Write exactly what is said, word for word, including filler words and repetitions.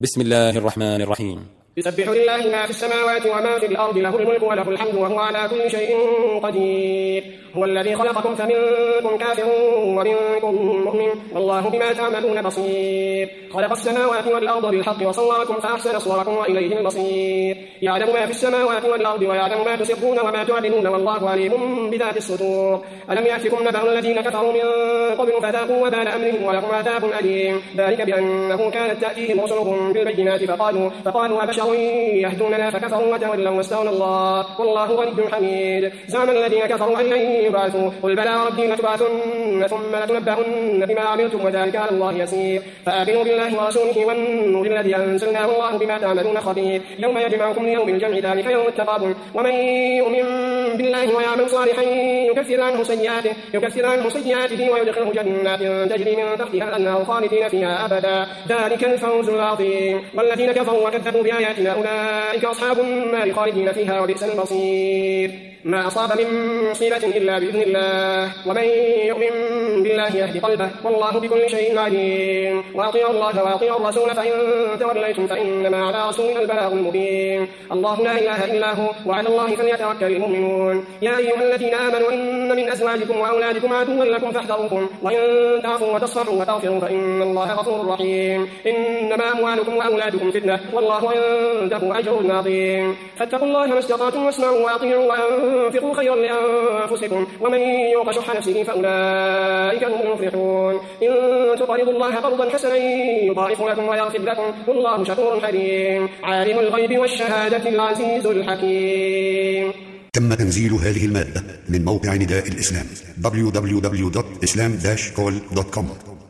بسم الله الرحمن الرحيم. يسبح لله ما في السماوات وما في الأرض، له الملك وله الحمد وهو على كل شيء قدير. هو الذي خلقكم فمنكم كافر ومنكم مؤمن، والله بما تعملون بصير. خلق السماوات والأرض بالحق وصوركم فأحسن صوركم وإليه المصير. يعلم ما في السماوات والأرض ويعلم ما تسرون وما تعلنون، والله عليم بذات الصدور. ألم يأتكم نبأ الذين كفروا من قبل فذاقوا وبال أمرهم ولهم عذاب أليم، ذلك بأنه كانت تأتيهم رسلهم بالبينات فقالوا فقالوا أبشر يهدوننا فكفروا وتولوا واستغنى الله والله غني حميد. زعم الذين كفروا أن لن يبعثوا، قل بلى ربي لتبعثن ثم لتنبؤن بما عملتم وذلك على الله يسير. فآمنوا بالله ورسوله والنور الذي أنزلنا والله بما تعملون خبير. يوم يجمعكم ليوم الجمع ذلك يوم التغابن، ومن يؤمن بالله ويعمل صالحا يكفر عنه سيئاته يكفر عنه سيئاته ويدخله جنات تجري من تحتها الأنهار خالدين فيها أبدا، ذلك الفوز العظيم. والذين كفروا وكذبوا بآياتنا أولئك أصحاب النار خالدين فيها وبئس المصير. ما أصاب من مصيبة إلا بإذن الله، ومن يؤمن بالله يهدي قلبه والله بكل شيء عليم. وأطيعوا الله وأطيعوا الرسول فإن توليتم فإنما على رسولنا البلاغ المبين. الله لا إله إلا هو وعلى الله فليتوكل المؤمنون. يا أيها الذين آمنوا إن من أزواجكم وأولادكم عدوا لكم فاحذروهم، وإن تعفوا وتصفحوا وتغفروا فإن الله غفور رحيم. إنما أموالكم وأولادكم فتنة والله عنده أجر عظيم. فاتقوا الله ما استطعتم واسمعوا وأطيعوا وأنفقوا خيرا لأنفسكم، ومن يوق شح نفسه فأولئك هم المفلحون. إن تقرضوا الله قرضا حسنا يضاعف لكم ويغفر لكم والله شكور حليم. عالم الغيب والشهادة العزيز الحكيم. تم تنزيل هذه المادة من موقع نداء الإسلام دبليو دبليو دبليو دوت إسلام داش كول دوت كوم.